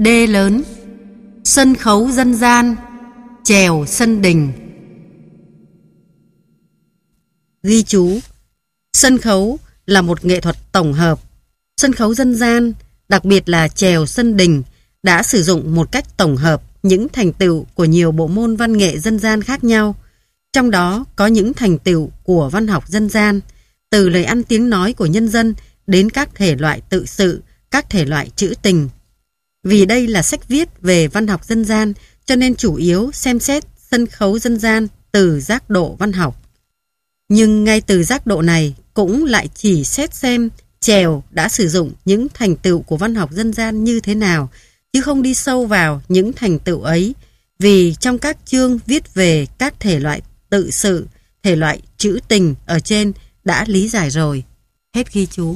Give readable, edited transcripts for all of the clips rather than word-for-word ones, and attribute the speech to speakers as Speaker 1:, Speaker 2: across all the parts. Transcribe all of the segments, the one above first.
Speaker 1: D lớn. Sân khấu dân gian, chèo sân đình. Ghi chú: sân khấu là một nghệ thuật tổng hợp. Sân khấu dân gian, đặc biệt là chèo sân đình, đã sử dụng một cách tổng hợp những thành tựu của nhiều bộ môn văn nghệ dân gian khác nhau. Trong đó có những thành tựu của văn học dân gian, từ lời ăn tiếng nói của nhân dân đến các thể loại tự sự, các thể loại trữ tình. Vì đây là sách viết về văn học dân gian, cho nên chủ yếu xem xét sân khấu dân gian từ giác độ văn học. Nhưng ngay từ giác độ này cũng lại chỉ xét xem chèo đã sử dụng những thành tựu của văn học dân gian như thế nào, chứ không đi sâu vào những thành tựu ấy, vì trong các chương viết về các thể loại tự sự, thể loại trữ tình ở trên đã lý giải rồi. Hết ghi chú.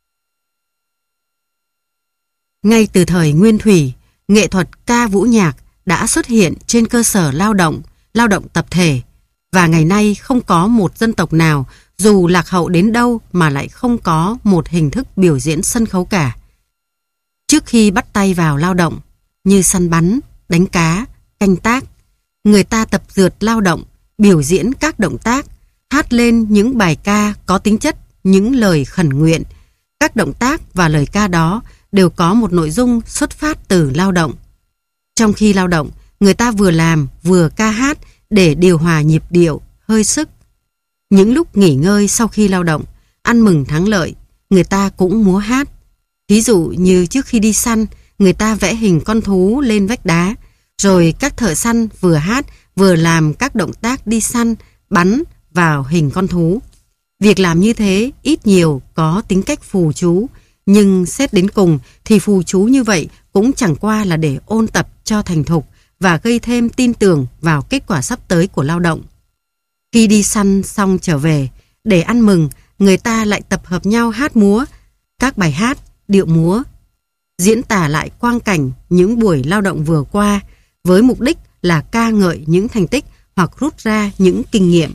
Speaker 1: Ngay từ thời Nguyên Thủy, nghệ thuật ca vũ nhạc đã xuất hiện trên cơ sở lao động tập thể, và ngày nay không có một dân tộc nào dù lạc hậu đến đâu mà lại không có một hình thức biểu diễn sân khấu cả. Trước khi bắt tay vào lao động, như săn bắn, đánh cá, canh tác, người ta tập dượt lao động, biểu diễn các động tác, hát lên những bài ca có tính chất những lời khẩn nguyện. Các động tác và lời ca đó đều có một nội dung xuất phát từ lao động. Trong khi lao động, người ta vừa làm vừa ca hát để điều hòa nhịp điệu, hơi sức. Những lúc nghỉ ngơi sau khi lao động, ăn mừng thắng lợi, người ta cũng múa hát. Ví dụ như trước khi đi săn, người ta vẽ hình con thú lên vách đá, rồi các thợ săn vừa hát vừa làm các động tác đi săn, bắn vào hình con thú. Việc làm như thế ít nhiều có tính cách phù chú, nhưng xét đến cùng thì phù chú như vậy cũng chẳng qua là để ôn tập cho thành thục và gây thêm tin tưởng vào kết quả sắp tới của lao động. Khi đi săn xong trở về, để ăn mừng, người ta lại tập hợp nhau hát múa, các bài hát, điệu múa, diễn tả lại quang cảnh những buổi lao động vừa qua, với mục đích là ca ngợi những thành tích hoặc rút ra những kinh nghiệm.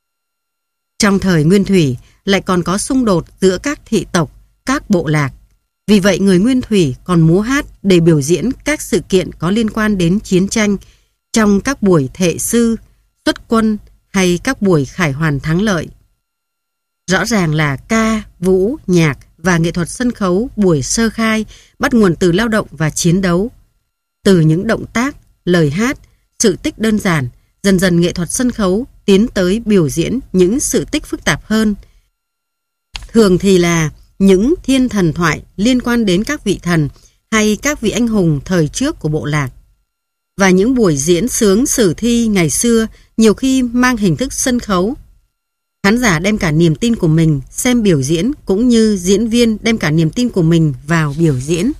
Speaker 1: Trong thời Nguyên Thủy lại còn có xung đột giữa các thị tộc, các bộ lạc. Vì vậy người Nguyên Thủy còn múa hát để biểu diễn các sự kiện có liên quan đến chiến tranh, trong các buổi thệ sư, xuất quân hay các buổi khải hoàn thắng lợi. Rõ ràng là ca, vũ, nhạc và nghệ thuật sân khấu buổi sơ khai bắt nguồn từ lao động và chiến đấu. Từ những động tác, lời hát, sự tích đơn giản, dần dần nghệ thuật sân khấu tiến tới biểu diễn những sự tích phức tạp hơn. Thường thì là những thiên thần thoại liên quan đến các vị thần hay các vị anh hùng thời trước của bộ lạc. Và những buổi diễn sướng sử thi ngày xưa nhiều khi mang hình thức sân khấu. Khán giả đem cả niềm tin của mình xem biểu diễn, cũng như diễn viên đem cả niềm tin của mình vào biểu diễn.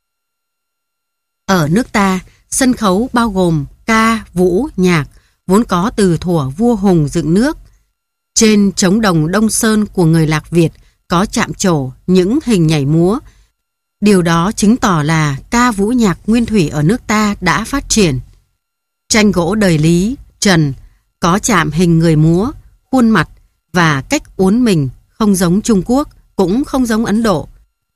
Speaker 1: Ở nước ta, sân khấu bao gồm ca, vũ, nhạc, vốn có từ thuở vua Hùng dựng nước. Trên trống đồng Đông Sơn của người Lạc Việt có chạm trổ những hình nhảy múa. Điều đó chứng tỏ là ca vũ nhạc nguyên thủy ở nước ta đã phát triển. Tranh gỗ đời Lý, Trần có chạm hình người múa, khuôn mặt và cách uốn mình không giống Trung Quốc, cũng không giống Ấn Độ.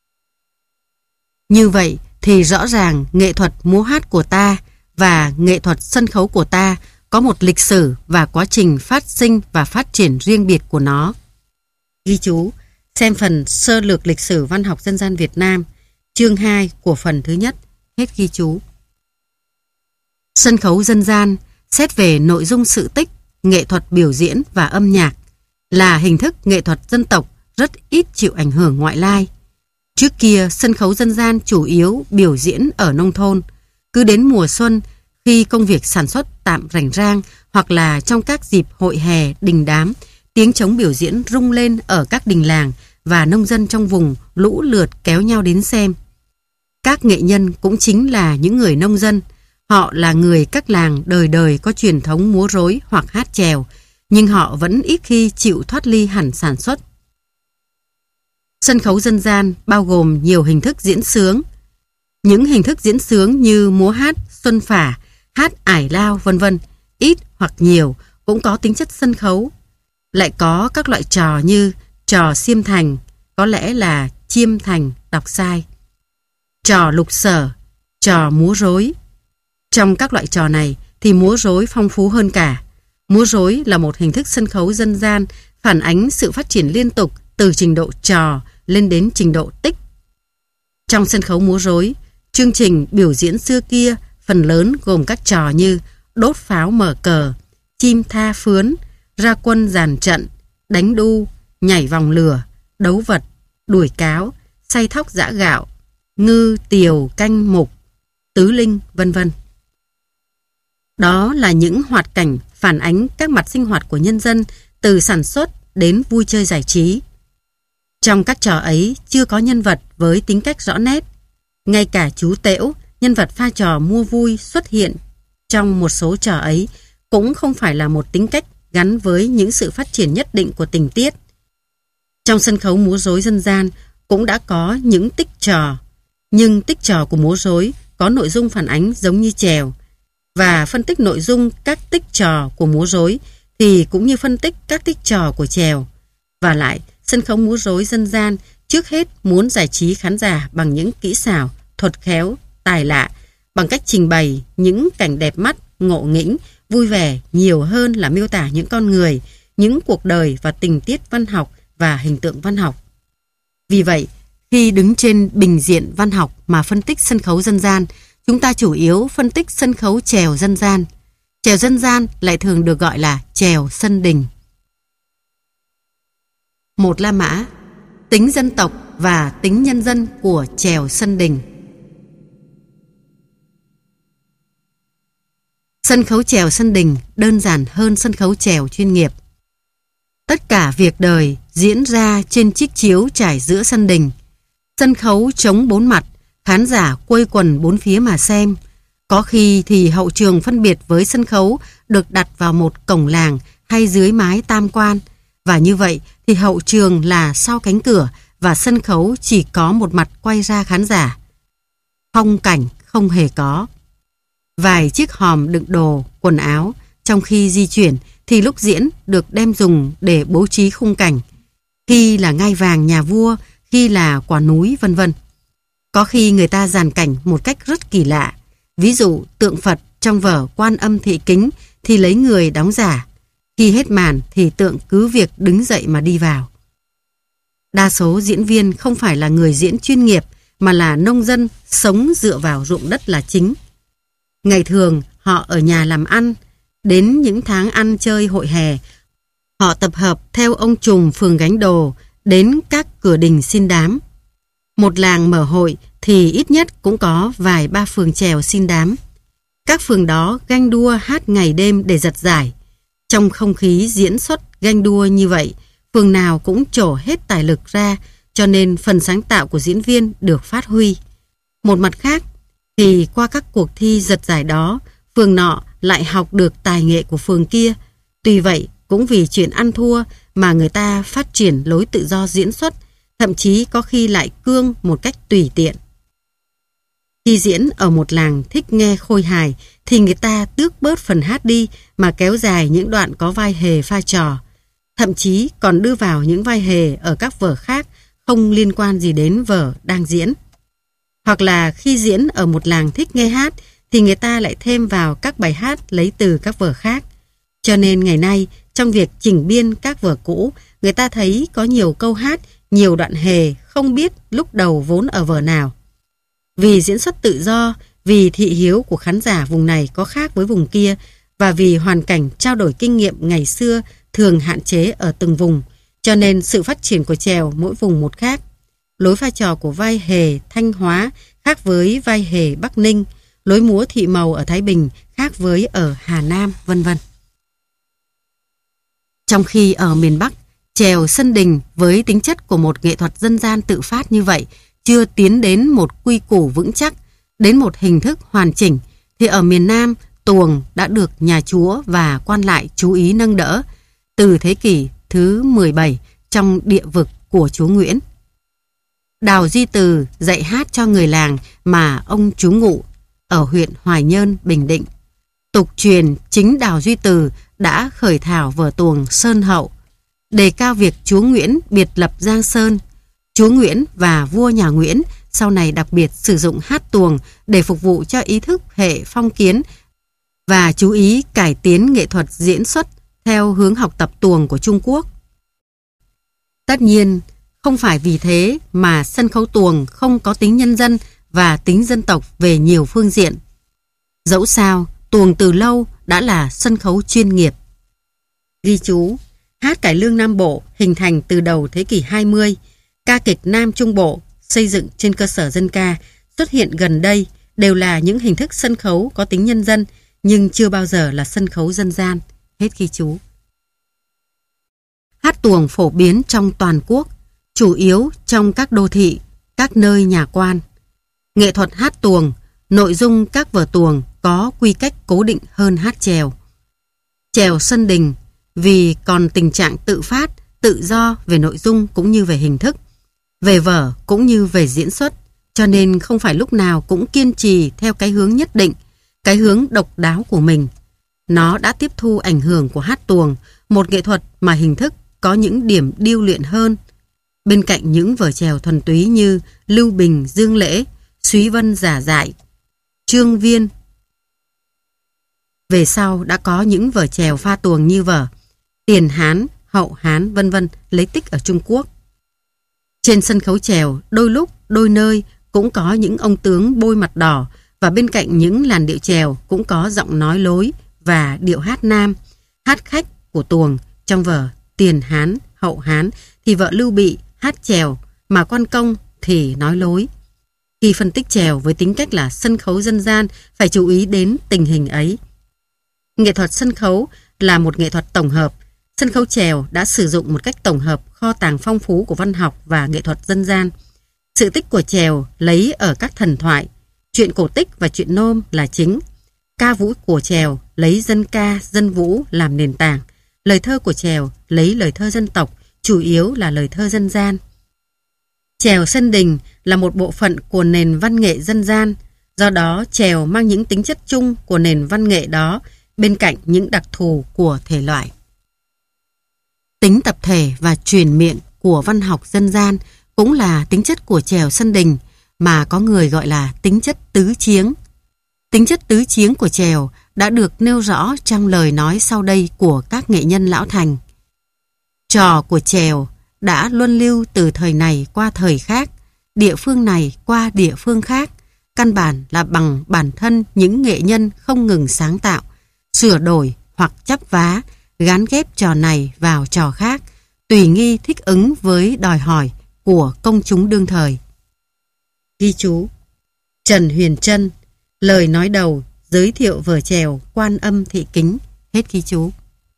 Speaker 1: Như vậy thì rõ ràng nghệ thuật múa hát của ta và nghệ thuật sân khấu của ta có một lịch sử và quá trình phát sinh và phát triển riêng biệt của nó. Ghi chú: xem phần sơ lược lịch sử văn học dân gian Việt Nam, chương 2 của phần thứ nhất. Hết ghi chú. Sân khấu dân gian xét về nội dung sự tích, nghệ thuật biểu diễn và âm nhạc là hình thức nghệ thuật dân tộc rất ít chịu ảnh hưởng ngoại lai. Trước kia, sân khấu dân gian chủ yếu biểu diễn ở nông thôn. Cứ đến mùa xuân, khi công việc sản xuất tạm rảnh rang hoặc là trong các dịp hội hè, đình đám, tiếng trống biểu diễn rung lên ở các đình làng và nông dân trong vùng lũ lượt kéo nhau đến xem. Các nghệ nhân cũng chính là những người nông dân. Họ là người các làng đời đời có truyền thống múa rối hoặc hát chèo, nhưng họ vẫn ít khi chịu thoát ly hẳn sản xuất. Sân khấu dân gian bao gồm nhiều hình thức diễn xướng. Những hình thức diễn xướng như múa hát, xuân phả, hát ải lao vân vân, ít hoặc nhiều cũng có tính chất sân khấu. Lại có các loại trò như trò xiêm thành, có lẽ là chiêm thành, đọc sai. Trò lục sở, Trò múa rối. Trong các loại trò này thì múa rối phong phú hơn cả. Múa rối là một hình thức sân khấu dân gian phản ánh sự phát triển liên tục từ trình độ trò lên đến trình độ tích. Trong sân khấu múa rối, chương trình biểu diễn xưa kia phần lớn gồm các trò như đốt pháo mở cờ, chim tha phướn, ra quân dàn trận, đánh đu, nhảy vòng lửa, đấu vật, đuổi cáo, xay thóc giã gạo, ngư tiều canh mục, tứ linh, vân vân. Đó là những hoạt cảnh phản ánh các mặt sinh hoạt của nhân dân từ sản xuất đến vui chơi giải trí. Trong các trò ấy chưa có nhân vật với tính cách rõ nét. Ngay cả chú Tễu, nhân vật pha trò mua vui xuất hiện trong một số trò ấy cũng không phải là một tính cách gắn với những sự phát triển nhất định của tình tiết. Trong sân khấu múa rối dân gian cũng đã có những tích trò, nhưng tích trò của múa rối có nội dung phản ánh giống như chèo, và phân tích nội dung các tích trò của múa rối thì cũng như phân tích các tích trò của chèo. Và lại, sân khấu múa rối dân gian trước hết muốn giải trí khán giả bằng những kỹ xảo, thuật khéo, tài lạ, bằng cách trình bày những cảnh đẹp mắt, ngộ nghĩnh, vui vẻ nhiều hơn là miêu tả những con người, những cuộc đời và tình tiết văn học và hình tượng văn học. Vì vậy, khi đứng trên bình diện văn học mà phân tích sân khấu dân gian, chúng ta chủ yếu phân tích sân khấu chèo dân gian. Chèo dân gian lại thường được gọi là chèo sân đình. 1. La Mã. Tính dân tộc và tính nhân dân của chèo sân đình. Sân khấu chèo sân đình đơn giản hơn sân khấu chèo chuyên nghiệp. Tất cả việc đời diễn ra trên chiếc chiếu trải giữa sân đình. Sân khấu trống bốn mặt, khán giả quây quần bốn phía mà xem. Có khi thì hậu trường phân biệt với sân khấu được đặt vào một cổng làng hay dưới mái tam quan. Và như vậy thì hậu trường là sau cánh cửa và sân khấu chỉ có một mặt quay ra khán giả. Phong cảnh không hề có. Vài chiếc hòm đựng đồ, quần áo trong khi di chuyển thì lúc diễn được đem dùng để bố trí khung cảnh. Khi là ngai vàng nhà vua, khi là quả núi, vân vân. Có khi người ta dàn cảnh một cách rất kỳ lạ. Ví dụ tượng Phật trong vở Quan Âm Thị Kính thì lấy người đóng giả. Khi hết màn thì tượng cứ việc đứng dậy mà đi vào. Đa số diễn viên không phải là người diễn chuyên nghiệp mà là nông dân sống dựa vào ruộng đất là chính. Ngày thường họ ở nhà làm ăn, đến những tháng ăn chơi hội hè, họ tập hợp theo ông trùm phường gánh đồ đến các cửa đình xin đám. Một làng mở hội thì ít nhất cũng có vài ba phường chèo xin đám. Các phường đó ganh đua hát ngày đêm để giật giải. Trong không khí diễn xuất ganh đua như vậy, phường nào cũng trổ hết tài lực ra, cho nên phần sáng tạo của diễn viên được phát huy. Một mặt khác, thì qua các cuộc thi giật giải đó, phường nọ lại học được tài nghệ của phường kia. Tuy vậy, cũng vì chuyện ăn thua mà người ta phát triển lối tự do diễn xuất, thậm chí có khi lại cương một cách tùy tiện. Khi diễn ở một làng thích nghe khôi hài thì người ta tước bớt phần hát đi mà kéo dài những đoạn có vai hề pha trò. Thậm chí còn đưa vào những vai hề ở các vở khác không liên quan gì đến vở đang diễn. Hoặc là khi diễn ở một làng thích nghe hát thì người ta lại thêm vào các bài hát lấy từ các vở khác. Cho nên ngày nay trong việc chỉnh biên các vở cũ, người ta thấy có nhiều câu hát, nhiều đoạn hề không biết lúc đầu vốn ở vở nào. Vì diễn xuất tự do, vì thị hiếu của khán giả vùng này có khác với vùng kia, và vì hoàn cảnh trao đổi kinh nghiệm ngày xưa thường hạn chế ở từng vùng, cho nên sự phát triển của chèo mỗi vùng một khác. Lối pha trò của vai hề Thanh Hóa khác với vai hề Bắc Ninh, lối múa Thị Màu ở Thái Bình khác với ở Hà Nam, vân vân. Trong khi ở miền Bắc, chèo sân đình với tính chất của một nghệ thuật dân gian tự phát như vậy chưa tiến đến một quy củ vững chắc, đến một hình thức hoàn chỉnh, thì ở miền Nam, tuồng đã được nhà chúa và quan lại chú ý nâng đỡ từ thế kỷ thứ 17 trong địa vực của chúa Nguyễn. Đào Duy Từ dạy hát cho người làng mà ông trú ngụ ở huyện Hoài Nhơn, Bình Định. Tục truyền chính Đào Duy Từ đã khởi thảo vở tuồng Sơn Hậu, đề cao việc chúa Nguyễn biệt lập Giang Sơn. Chúa Nguyễn và vua nhà Nguyễn sau này đặc biệt sử dụng hát tuồng để phục vụ cho ý thức hệ phong kiến và chú ý cải tiến nghệ thuật diễn xuất theo hướng học tập tuồng của Trung Quốc. Tất nhiên, không phải vì thế mà sân khấu tuồng không có tính nhân dân và tính dân tộc về nhiều phương diện. Dẫu sao, tuồng từ lâu đã là sân khấu chuyên nghiệp. Ghi chú, hát cải lương Nam Bộ hình thành từ đầu thế kỷ 20, ca kịch Nam Trung Bộ xây dựng trên cơ sở dân ca xuất hiện gần đây đều là những hình thức sân khấu có tính nhân dân nhưng chưa bao giờ là sân khấu dân gian. Hết ghi chú. Hát tuồng phổ biến trong toàn quốc, chủ yếu trong các đô thị, các nơi nhà quan. Nghệ thuật hát tuồng, nội dung các vở tuồng có quy cách cố định hơn hát chèo. Chèo sân đình vì còn tình trạng tự phát, tự do về nội dung cũng như về hình thức, về vở cũng như về diễn xuất, cho nên không phải lúc nào cũng kiên trì theo cái hướng nhất định, cái hướng độc đáo của mình. Nó đã tiếp thu ảnh hưởng của hát tuồng, một nghệ thuật mà hình thức có những điểm điêu luyện hơn. Bên cạnh những vở chèo thuần túy như Lưu Bình, Dương Lễ, Súy Vân giả dại, Trương Viên. Về sau đã có những vở chèo pha tuồng như vở Tiền Hán, Hậu Hán vân vân lấy tích ở Trung Quốc. Trên sân khấu chèo, đôi lúc, đôi nơi cũng có những ông tướng bôi mặt đỏ và bên cạnh những làn điệu chèo cũng có giọng nói lối và điệu hát nam, hát khách của tuồng. Trong vở Tiền Hán, Hậu Hán thì vợ Lưu Bị hát chèo mà quan công thì nói lối. Khi phân tích chèo với tính cách là sân khấu dân gian phải chú ý đến tình hình ấy. Nghệ thuật sân khấu là một nghệ thuật tổng hợp. Sân khấu chèo đã sử dụng một cách tổng hợp kho tàng phong phú của văn học và nghệ thuật dân gian. Sự tích của chèo lấy ở các thần thoại, chuyện cổ tích và chuyện nôm là chính. Ca vũ của chèo lấy dân ca, dân vũ làm nền tảng. Lời thơ của chèo lấy lời thơ dân tộc, chủ yếu là lời thơ dân gian. Chèo sân đình là một bộ phận của nền văn nghệ dân gian, do đó chèo mang những tính chất chung của nền văn nghệ đó bên cạnh những đặc thù của thể loại. Tính tập thể và truyền miệng của văn học dân gian cũng là tính chất của chèo sân đình mà có người gọi là tính chất tứ chiếng. Tính chất tứ chiếng của chèo đã được nêu rõ trong lời nói sau đây của các nghệ nhân lão thành. Trò của chèo đã luân lưu từ thời này qua thời khác, địa phương này qua địa phương khác, căn bản là bằng bản thân những nghệ nhân không ngừng sáng tạo, sửa đổi hoặc chắp vá, gán ghép trò này vào trò khác, tùy nghi thích ứng với đòi hỏi của công chúng đương thời. Ghi chú: Trần Huyền Trân, lời nói đầu giới thiệu vở chèo Quan Âm Thị Kính. Hết ghi chú.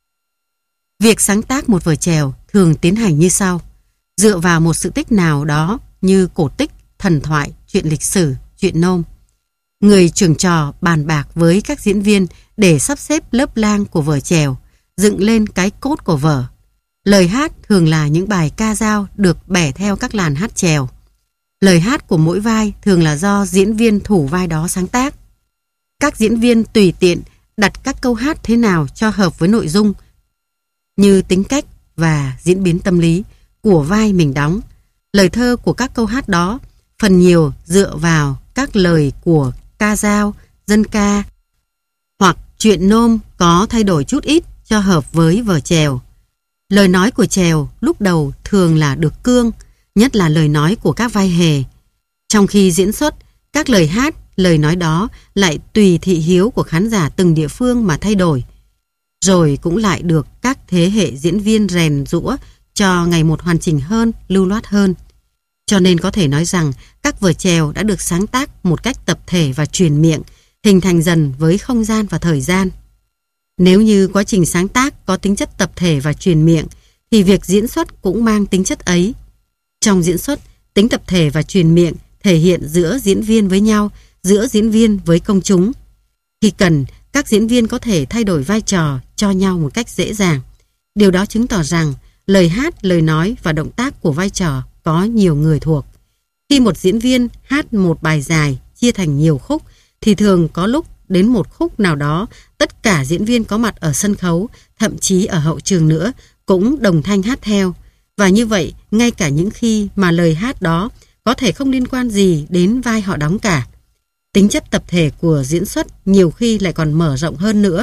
Speaker 1: Việc sáng tác một vở chèo thường tiến hành như sau: dựa vào một sự tích nào đó như cổ tích, thần thoại, chuyện lịch sử, chuyện nôm. Người trưởng trò bàn bạc với các diễn viên để sắp xếp lớp lang của vở chèo, dựng lên cái cốt của vở. Lời hát thường là những bài ca dao được bẻ theo các làn hát chèo. Lời hát của mỗi vai thường là do diễn viên thủ vai đó sáng tác. Các diễn viên tùy tiện đặt các câu hát thế nào cho hợp với nội dung, như tính cách và diễn biến tâm lý của vai mình đóng. Lời thơ của các câu hát đó phần nhiều dựa vào các lời của ca dao, dân ca hoặc chuyện nôm có thay đổi chút ít cho hợp với vở chèo. Lời nói của chèo lúc đầu thường là được cương, nhất là lời nói của các vai hề. Trong khi diễn xuất, các lời hát, lời nói đó lại tùy thị hiếu của khán giả từng địa phương mà thay đổi, rồi cũng lại được các thế hệ diễn viên rèn giũa cho ngày một hoàn chỉnh hơn, lưu loát hơn. Cho nên có thể nói rằng các vở chèo đã được sáng tác một cách tập thể và truyền miệng, hình thành dần với không gian và thời gian. Nếu như quá trình sáng tác có tính chất tập thể và truyền miệng, thì việc diễn xuất cũng mang tính chất ấy. Trong diễn xuất, tính tập thể và truyền miệng thể hiện giữa diễn viên với nhau, giữa diễn viên với công chúng. Khi cần, các diễn viên có thể thay đổi vai trò cho nhau một cách dễ dàng. Điều đó chứng tỏ rằng lời hát, lời nói và động tác của vai trò có nhiều người thuộc. Khi một diễn viên hát một bài dài chia thành nhiều khúc, thì thường có lúc đến một khúc nào đó, tất cả diễn viên có mặt ở sân khấu, thậm chí ở hậu trường nữa, cũng đồng thanh hát theo. Và như vậy, ngay cả những khi mà lời hát đó có thể không liên quan gì đến vai họ đóng cả. Tính chất tập thể của diễn xuất nhiều khi lại còn mở rộng hơn nữa.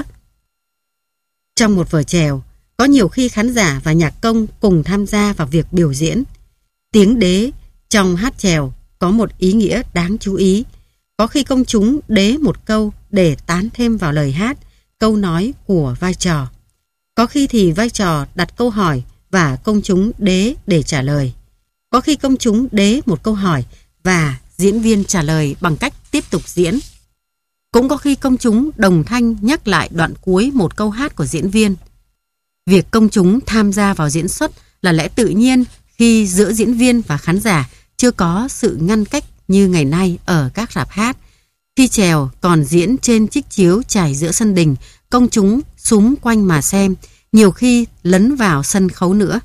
Speaker 1: Trong một vở chèo, có nhiều khi khán giả và nhạc công cùng tham gia vào việc biểu diễn. Tiếng đế trong hát chèo có một ý nghĩa đáng chú ý. Có khi công chúng đế một câu để tán thêm vào lời hát, câu nói của vai trò. Có khi thì vai trò đặt câu hỏi và công chúng đế để trả lời. Có khi công chúng đế một câu hỏi và diễn viên trả lời bằng cách tiếp tục diễn. Cũng có khi công chúng đồng thanh nhắc lại đoạn cuối một câu hát của diễn viên. Việc công chúng tham gia vào diễn xuất là lẽ tự nhiên khi giữa diễn viên và khán giả chưa có sự ngăn cách như ngày nay ở các rạp hát. Khi chèo còn diễn trên chiếc chiếu trải giữa sân đình, công chúng xúm quanh mà xem, nhiều khi lấn vào sân khấu nữa.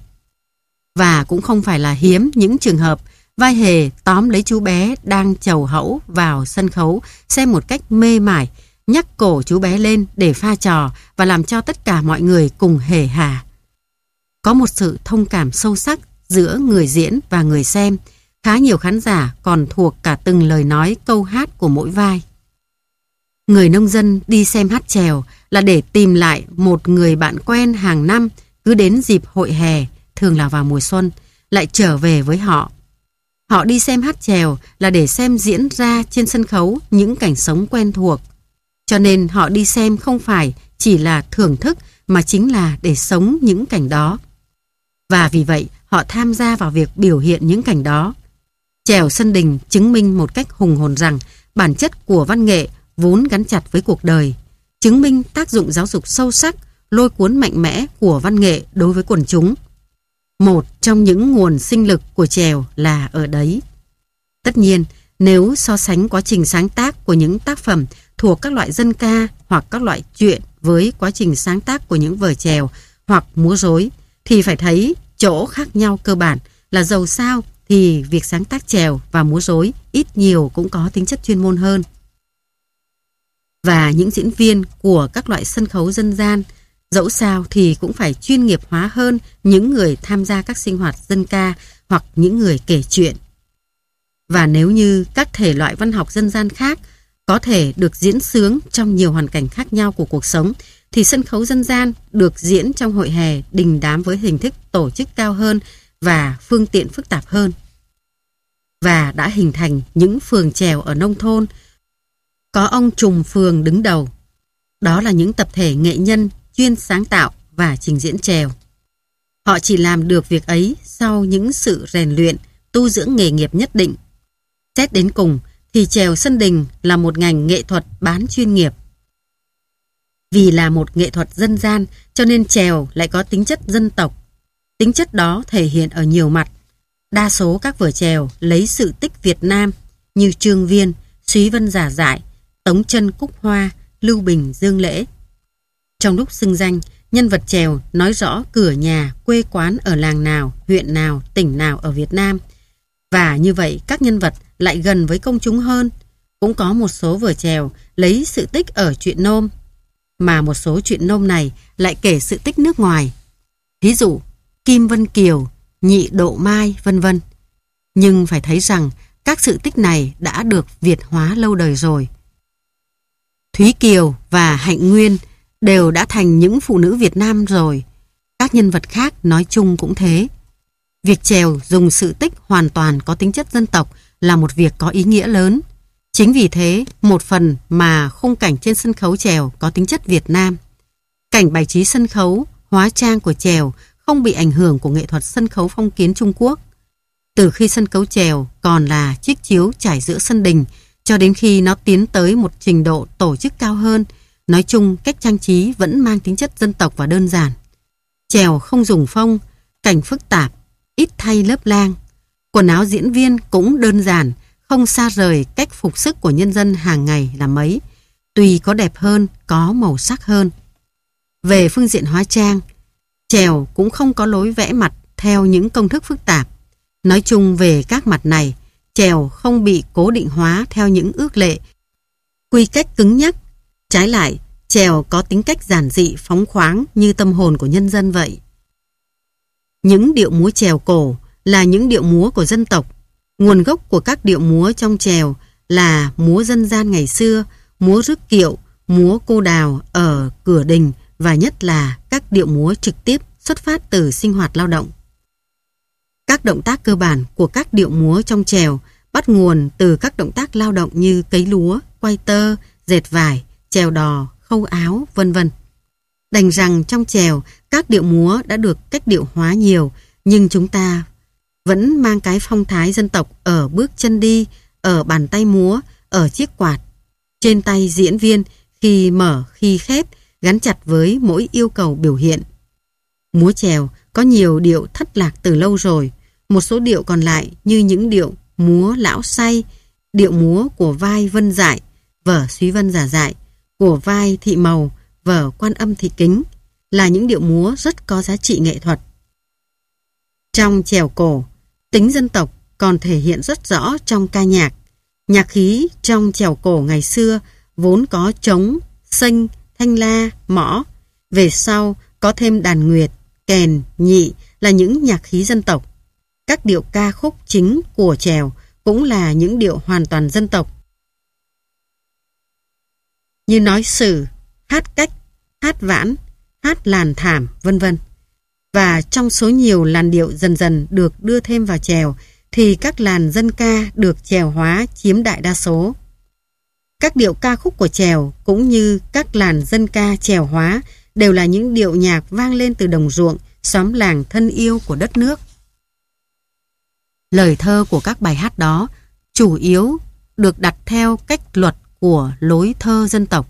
Speaker 1: Và cũng không phải là hiếm những trường hợp vai hề tóm lấy chú bé đang chầu hẫu vào sân khấu xem một cách mê mải, nhắc cổ chú bé lên để pha trò và làm cho tất cả mọi người cùng hề hà. Có một sự thông cảm sâu sắc giữa người diễn và người xem. Khá nhiều khán giả còn thuộc cả từng lời nói câu hát của mỗi vai. Người nông dân đi xem hát chèo là để tìm lại một người bạn quen hàng năm, cứ đến dịp hội hè, thường là vào mùa xuân, lại trở về với họ. Họ đi xem hát chèo là để xem diễn ra trên sân khấu những cảnh sống quen thuộc. Cho nên họ đi xem không phải chỉ là thưởng thức mà chính là để sống những cảnh đó. Và vì vậy họ tham gia vào việc biểu hiện những cảnh đó. Chèo sân đình chứng minh một cách hùng hồn rằng bản chất của văn nghệ vốn gắn chặt với cuộc đời, chứng minh tác dụng giáo dục sâu sắc, lôi cuốn mạnh mẽ của văn nghệ đối với quần chúng. Một trong những nguồn sinh lực của chèo là ở đấy. Tất nhiên, nếu so sánh quá trình sáng tác của những tác phẩm thuộc các loại dân ca hoặc các loại truyện với quá trình sáng tác của những vở chèo hoặc múa rối, thì phải thấy chỗ khác nhau cơ bản là dầu sao thì việc sáng tác chèo và múa rối ít nhiều cũng có tính chất chuyên môn hơn. Và những diễn viên của các loại sân khấu dân gian dẫu sao thì cũng phải chuyên nghiệp hóa hơn những người tham gia các sinh hoạt dân ca hoặc những người kể chuyện. Và nếu như các thể loại văn học dân gian khác có thể được diễn xướng trong nhiều hoàn cảnh khác nhau của cuộc sống, thì sân khấu dân gian được diễn trong hội hè đình đám với hình thức tổ chức cao hơn và phương tiện phức tạp hơn. Và đã hình thành những phường chèo ở nông thôn, có ông trùm phường đứng đầu. Đó là những tập thể nghệ nhân chuyên sáng tạo và trình diễn chèo. Họ chỉ làm được việc ấy sau những sự rèn luyện, tu dưỡng nghề nghiệp nhất định. Xét đến cùng thì chèo sân đình là một ngành nghệ thuật bán chuyên nghiệp. Vì là một nghệ thuật dân gian cho nên chèo lại có tính chất dân tộc. Tính chất đó thể hiện ở nhiều mặt. Đa số các vở chèo lấy sự tích Việt Nam như Trương Viên, Súy Vân Giả Dại, Tống Trân Cúc Hoa, Lưu Bình Dương Lễ. Trong lúc xưng danh, nhân vật chèo nói rõ cửa nhà, quê quán ở làng nào, huyện nào, tỉnh nào ở Việt Nam. Và như vậy các nhân vật lại gần với công chúng hơn. Cũng có một số vở chèo lấy sự tích ở truyện nôm, mà một số truyện nôm này lại kể sự tích nước ngoài. Ví dụ Kim Vân Kiều, Nhị Độ Mai, vân vân. Nhưng phải thấy rằng các sự tích này đã được Việt hóa lâu đời rồi. Thúy Kiều và Hạnh Nguyên đều đã thành những phụ nữ Việt Nam rồi. Các nhân vật khác nói chung cũng thế. Việc chèo dùng sự tích hoàn toàn có tính chất dân tộc là một việc có ý nghĩa lớn. Chính vì thế, một phần mà khung cảnh trên sân khấu chèo có tính chất Việt Nam. Cảnh bài trí sân khấu, hóa trang của chèo không bị ảnh hưởng của nghệ thuật sân khấu phong kiến Trung Quốc. Từ khi sân khấu chèo còn là chiếc chiếu trải giữa sân đình, cho đến khi nó tiến tới một trình độ tổ chức cao hơn, nói chung cách trang trí vẫn mang tính chất dân tộc và đơn giản. Chèo không dùng phông, cảnh phức tạp, ít thay lớp lang. Quần áo diễn viên cũng đơn giản, không xa rời cách phục sức của nhân dân hàng ngày là mấy. Tuy có đẹp hơn, có màu sắc hơn. Về phương diện hóa trang, chèo cũng không có lối vẽ mặt theo những công thức phức tạp. Nói chung về các mặt này, chèo không bị cố định hóa theo những ước lệ, quy cách cứng nhắc. Trái lại, chèo có tính cách giản dị, phóng khoáng như tâm hồn của nhân dân vậy. Những điệu múa chèo cổ là những điệu múa của dân tộc. Nguồn gốc của các điệu múa trong chèo là múa dân gian ngày xưa, múa rước kiệu, múa cô đào ở cửa đình và nhất là các điệu múa trực tiếp xuất phát từ sinh hoạt lao động. Các động tác cơ bản của các điệu múa trong chèo bắt nguồn từ các động tác lao động như cấy lúa, quay tơ, dệt vải, chèo đò, khâu áo, vân vân. Đành rằng trong chèo, các điệu múa đã được cách điệu hóa nhiều, nhưng chúng ta vẫn mang cái phong thái dân tộc ở bước chân đi, ở bàn tay múa, ở chiếc quạt, trên tay diễn viên khi mở khi khép, gắn chặt với mỗi yêu cầu biểu hiện. Múa chèo có nhiều điệu thất lạc từ lâu rồi, một số điệu còn lại như những điệu múa lão say, điệu múa của vai Vân Dại, vở Súy Vân Giả Dại, của vai Thị Mầu, vở Quan Âm Thị Kính, là những điệu múa rất có giá trị nghệ thuật. Trong chèo cổ, tính dân tộc còn thể hiện rất rõ trong ca nhạc. Nhạc khí trong chèo cổ ngày xưa vốn có trống, sênh, thanh la, mõ. Về sau có thêm đàn nguyệt, kèn, nhị là những nhạc khí dân tộc. Các điệu ca khúc chính của chèo cũng là những điệu hoàn toàn dân tộc, như nói sử, hát cách, hát vãn, hát làn thảm, vân vân. Và trong số nhiều làn điệu dần dần được đưa thêm vào chèo thì các làn dân ca được chèo hóa chiếm đại đa số. Các điệu ca khúc của chèo cũng như các làn dân ca chèo hóa đều là những điệu nhạc vang lên từ đồng ruộng, xóm làng thân yêu của đất nước. Lời thơ của các bài hát đó chủ yếu được đặt theo cách luật của lối thơ dân tộc.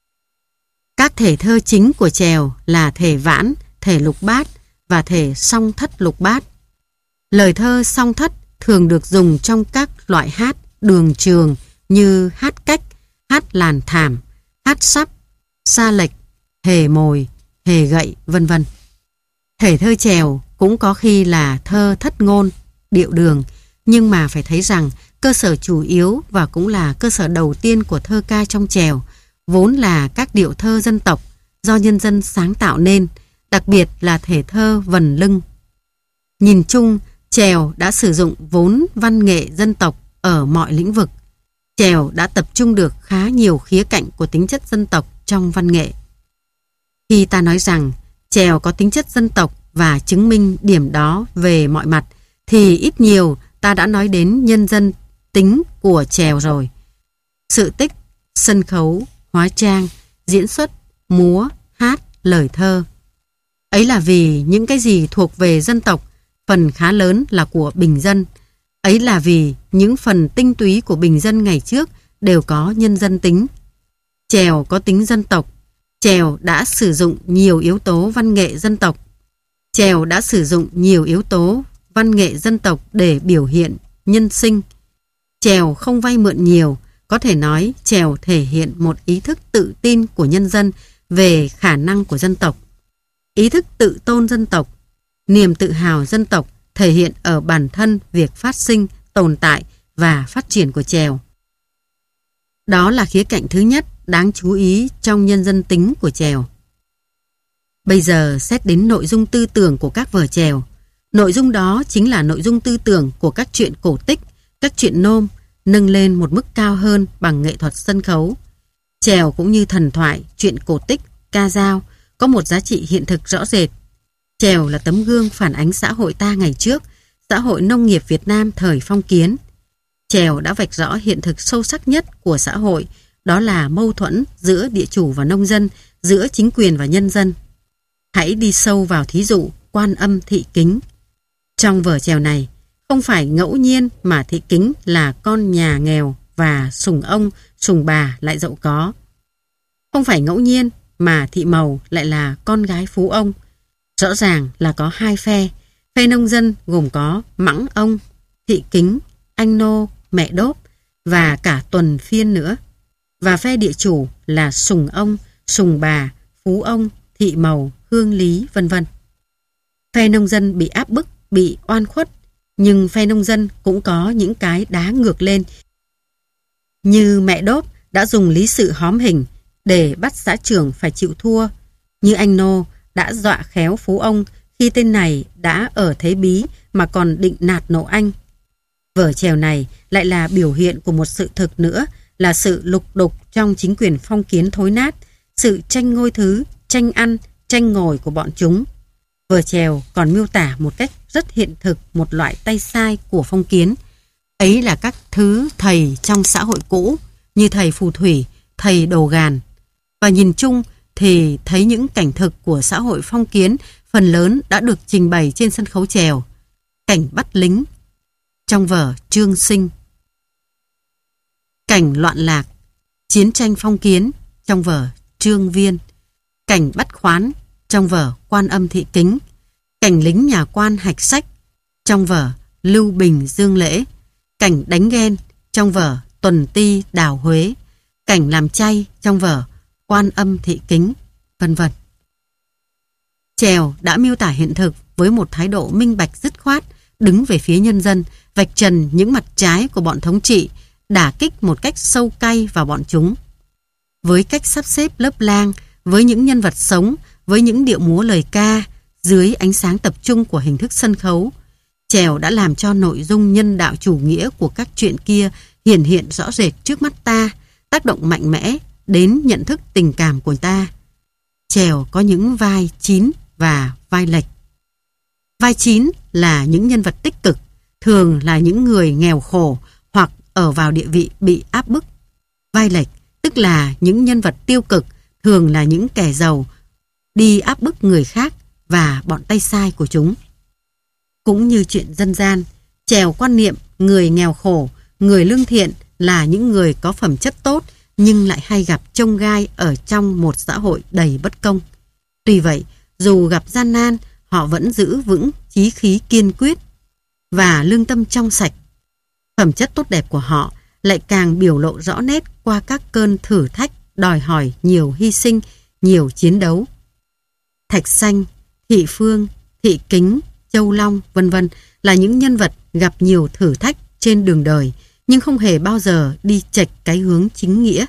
Speaker 1: Các thể thơ chính của chèo là thể vãn, thể lục bát và thể song thất lục bát. Lời thơ song thất thường được dùng trong các loại hát đường trường như hát cách, hát làn thảm, hát sắp, sa lệch, hề mồi, hề gậy, vân vân. Thể thơ chèo cũng có khi là thơ thất ngôn, điệu đường, nhưng mà phải thấy rằng cơ sở chủ yếu và cũng là cơ sở đầu tiên của thơ ca trong chèo vốn là các điệu thơ dân tộc do nhân dân sáng tạo nên, đặc biệt là thể thơ vần lưng. Nhìn chung, chèo đã sử dụng vốn văn nghệ dân tộc ở mọi lĩnh vực. Chèo đã tập trung được khá nhiều khía cạnh của tính chất dân tộc trong văn nghệ. Khi ta nói rằng chèo có tính chất dân tộc và chứng minh điểm đó về mọi mặt, thì ít nhiều ta đã nói đến nhân dân tính của chèo rồi. Sự tích, sân khấu, hóa trang, diễn xuất, múa, hát, lời thơ. Ấy là vì những cái gì thuộc về dân tộc, phần khá lớn là của bình dân. Ấy là vì những phần tinh túy của bình dân ngày trước đều có nhân dân tính. Chèo có tính dân tộc. Chèo đã sử dụng nhiều yếu tố văn nghệ dân tộc. Chèo đã sử dụng nhiều yếu tố văn nghệ dân tộc để biểu hiện nhân sinh. Chèo không vay mượn nhiều, có thể nói chèo thể hiện một ý thức tự tin của nhân dân về khả năng của dân tộc. Ý thức tự tôn dân tộc, niềm tự hào dân tộc thể hiện ở bản thân việc phát sinh, tồn tại và phát triển của chèo. Đó là khía cạnh thứ nhất đáng chú ý trong nhân dân tính của chèo. Bây giờ xét đến nội dung tư tưởng của các vở chèo. Nội dung đó chính là nội dung tư tưởng của các truyện cổ tích, các truyện nôm, nâng lên một mức cao hơn bằng nghệ thuật sân khấu. Chèo cũng như thần thoại, truyện cổ tích, ca dao có một giá trị hiện thực rõ rệt. Chèo là tấm gương phản ánh xã hội ta ngày trước, xã hội nông nghiệp Việt Nam thời phong kiến. Chèo đã vạch rõ hiện thực sâu sắc nhất của xã hội, đó là mâu thuẫn giữa địa chủ và nông dân, giữa chính quyền và nhân dân. Hãy đi sâu vào thí dụ Quan Âm Thị Kính. Trong vở chèo này, không phải ngẫu nhiên mà Thị Kính là con nhà nghèo và sùng ông, sùng bà lại giàu có. Không phải ngẫu nhiên mà Thị Mầu lại là con gái phú ông. Rõ ràng là có hai phe. Phe nông dân gồm có Mãng Ông, Thị Kính, Anh Nô, Mẹ Đốp và cả Tuần Phiên nữa. Và phe địa chủ là sùng ông, sùng bà, phú ông, Thị Mầu, Hương Lý, vân vân. Phe nông dân bị áp bức, bị oan khuất, nhưng phe nông dân cũng có những cái đá ngược lên. Như Mẹ Đốp đã dùng lý sự hóm hình để bắt xã trưởng phải chịu thua, như Anh Nô đã dọa khéo phú ông khi tên này đã ở thế bí mà còn định nạt nộ anh. Vở chèo này lại là biểu hiện của một sự thực nữa, là sự lục đục trong chính quyền phong kiến thối nát, sự tranh ngôi thứ, tranh ăn, tranh ngồi của bọn chúng. Vở chèo còn miêu tả một cách rất hiện thực một loại tay sai của phong kiến. Ấy là các thứ thầy trong xã hội cũ, như thầy phù thủy, thầy đồ gàn. Và nhìn chung thì thấy những cảnh thực của xã hội phong kiến phần lớn đã được trình bày trên sân khấu chèo. Cảnh bắt lính trong vở Trương Sinh, cảnh loạn lạc, chiến tranh phong kiến trong vở Trương Viên, cảnh bắt khoán trong vở Quan Âm Thị Kính, cảnh lính nhà quan hạch sách trong vở Lưu Bình Dương Lễ, cảnh đánh ghen trong vở Tuần Ti Đào Huế, cảnh làm chay trong vở Quan Âm Thị Kính, vân vân. Chèo đã miêu tả hiện thực với một thái độ minh bạch dứt khoát, đứng về phía nhân dân, vạch trần những mặt trái của bọn thống trị, đả kích một cách sâu cay vào bọn chúng. Với cách sắp xếp lớp lang, với những nhân vật sống, với những điệu múa lời ca, dưới ánh sáng tập trung của hình thức sân khấu, chèo đã làm cho nội dung nhân đạo chủ nghĩa của các chuyện kia hiển hiện rõ rệt trước mắt ta, tác động mạnh mẽ đến nhận thức tình cảm của ta. Chèo có những vai chín và vai lệch. Vai chín là những nhân vật tích cực, thường là những người nghèo khổ hoặc ở vào địa vị bị áp bức. Vai lệch tức là những nhân vật tiêu cực, thường là những kẻ giàu đi áp bức người khác và bọn tay sai của chúng. Cũng như chuyện dân gian, chèo quan niệm người nghèo khổ, người lương thiện là những người có phẩm chất tốt nhưng lại hay gặp chông gai ở trong một xã hội đầy bất công. Tuy vậy, dù gặp gian nan, họ vẫn giữ vững chí khí kiên quyết và lương tâm trong sạch. Phẩm chất tốt đẹp của họ lại càng biểu lộ rõ nét qua các cơn thử thách đòi hỏi nhiều hy sinh, nhiều chiến đấu. Thạch Sanh, Thị Phương, Thị Kính, Châu Long, vân vân là những nhân vật gặp nhiều thử thách trên đường đời nhưng không hề bao giờ đi chệch cái hướng chính nghĩa.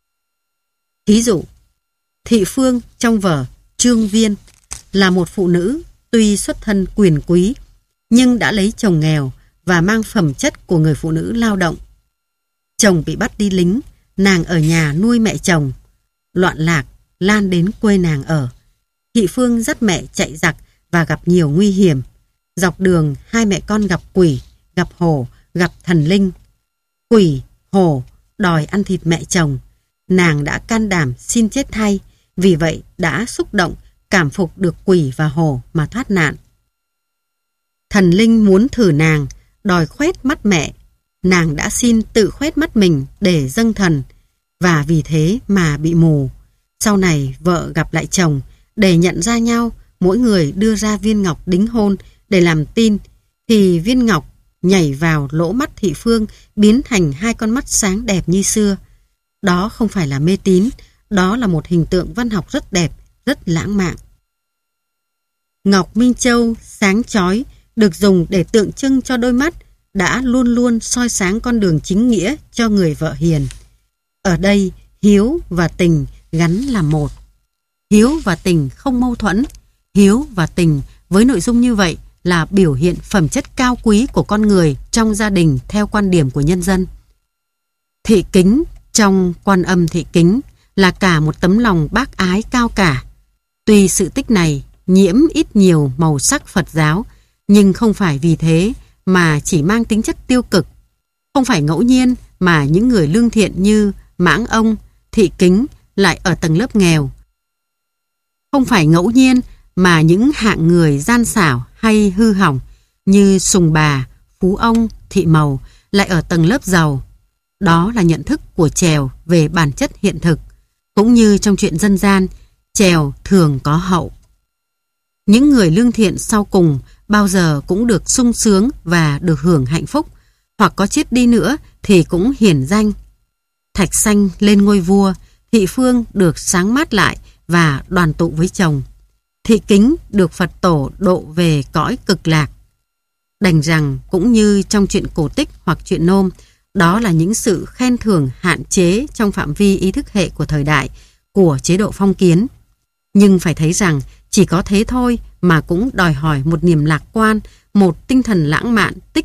Speaker 1: Thí dụ, Thị Phương trong vở Trương Viên là một phụ nữ tuy xuất thân quyền quý nhưng đã lấy chồng nghèo và mang phẩm chất của người phụ nữ lao động. Chồng bị bắt đi lính, nàng ở nhà nuôi mẹ chồng. Loạn lạc lan đến quê nàng ở. Thị Phương dắt mẹ chạy giặc và gặp nhiều nguy hiểm. Dọc đường hai mẹ con gặp quỷ, gặp hổ, gặp thần linh. Quỷ, hổ đòi ăn thịt mẹ chồng. Nàng đã can đảm xin chết thay, vì vậy đã xúc động cảm phục được quỷ và hổ mà thoát nạn. Thần linh muốn thử nàng, đòi khoét mắt mẹ. Nàng đã xin tự khoét mắt mình để dâng thần, và vì thế mà bị mù. Sau này vợ gặp lại chồng, để nhận ra nhau, mỗi người đưa ra viên ngọc đính hôn để làm tin, thì viên ngọc nhảy vào lỗ mắt Thị Phương, biến thành hai con mắt sáng đẹp như xưa. Đó không phải là mê tín, đó là một hình tượng văn học rất đẹp, rất lãng mạn. Ngọc Minh Châu sáng chói được dùng để tượng trưng cho đôi mắt đã luôn luôn soi sáng con đường chính nghĩa cho người vợ hiền. Ở đây, hiếu và tình gắn là một. Hiếu và tình không mâu thuẫn. Hiếu và tình với nội dung như vậy là biểu hiện phẩm chất cao quý của con người trong gia đình theo quan điểm của nhân dân. Thị Kính trong Quan Âm Thị Kính là cả một tấm lòng bác ái cao cả. Tuy sự tích này nhiễm ít nhiều màu sắc Phật giáo, nhưng không phải vì thế mà chỉ mang tính chất tiêu cực. Không phải ngẫu nhiên mà những người lương thiện như Mãng Ông, Thị Kính lại ở tầng lớp nghèo. Không phải ngẫu nhiên mà những hạng người gian xảo hay hư hỏng như Sùng Bà, Phú Ông, Thị Màu lại ở tầng lớp giàu. Đó là nhận thức của chèo về bản chất hiện thực. Cũng như trong chuyện dân gian, chèo thường có hậu. Những người lương thiện sau cùng bao giờ cũng được sung sướng và được hưởng hạnh phúc, hoặc có chết đi nữa thì cũng hiển danh. Thạch Sanh lên ngôi vua, Thị Phương được sáng mát lại và đoàn tụ với chồng. Thị Kính được Phật tổ độ về cõi cực lạc. Đành rằng cũng như trong chuyện cổ tích hoặc chuyện nôm, đó là những sự khen thưởng hạn chế trong phạm vi ý thức hệ của thời đại, của chế độ phong kiến. Nhưng phải thấy rằng chỉ có thế thôi mà cũng đòi hỏi một niềm lạc quan, một tinh thần lãng mạn tích cực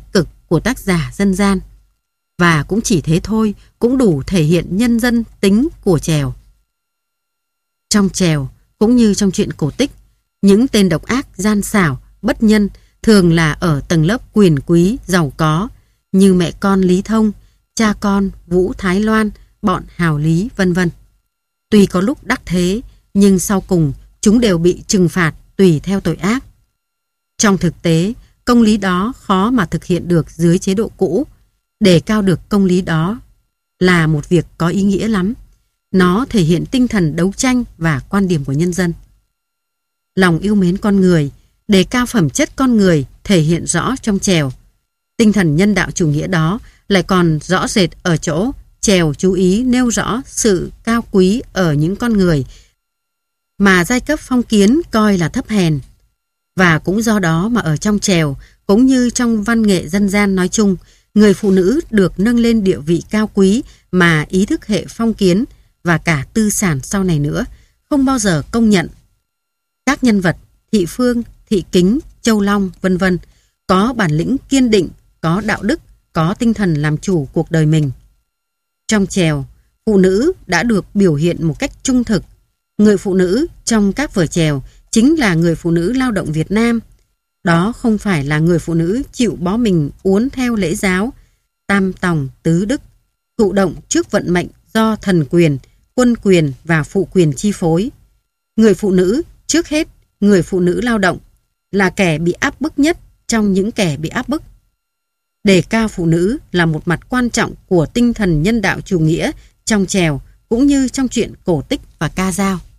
Speaker 1: của tác giả dân gian. Và cũng chỉ thế thôi cũng đủ thể hiện nhân dân tính của chèo. Trong chèo, cũng như trong truyện cổ tích, những tên độc ác, gian xảo, bất nhân thường là ở tầng lớp quyền quý, giàu có, như mẹ con Lý Thông, cha con Vũ Thái Loan, bọn Hào Lý, vân vân. Tuy có lúc đắc thế, nhưng sau cùng chúng đều bị trừng phạt tùy theo tội ác. Trong thực tế, công lý đó khó mà thực hiện được dưới chế độ cũ. Để cao được công lý đó là một việc có ý nghĩa lắm. Nó thể hiện tinh thần đấu tranh và quan điểm của nhân dân. Lòng yêu mến con người, đề cao phẩm chất con người thể hiện rõ trong chèo. Tinh thần nhân đạo chủ nghĩa đó lại còn rõ rệt ở chỗ chèo chú ý nêu rõ sự cao quý ở những con người mà giai cấp phong kiến coi là thấp hèn. Và cũng do đó mà ở trong chèo, cũng như trong văn nghệ dân gian nói chung, người phụ nữ được nâng lên địa vị cao quý mà ý thức hệ phong kiến và cả tư sản sau này nữa không bao giờ công nhận. Các nhân vật Thị Phương, Thị Kính, Châu Long, vân vân có bản lĩnh kiên định, có đạo đức, có tinh thần làm chủ cuộc đời mình. Trong chèo, phụ nữ đã được biểu hiện một cách trung thực. Người phụ nữ trong các vở chèo chính là người phụ nữ lao động Việt Nam. Đó không phải là người phụ nữ chịu bó mình uốn theo lễ giáo, tam tòng tứ đức, thụ động trước vận mệnh do thần quyền, quân quyền và phụ quyền chi phối. Người phụ nữ, trước hết, người phụ nữ lao động, là kẻ bị áp bức nhất trong những kẻ bị áp bức. Đề cao phụ nữ là một mặt quan trọng của tinh thần nhân đạo chủ nghĩa trong chèo cũng như trong truyện cổ tích và ca dao.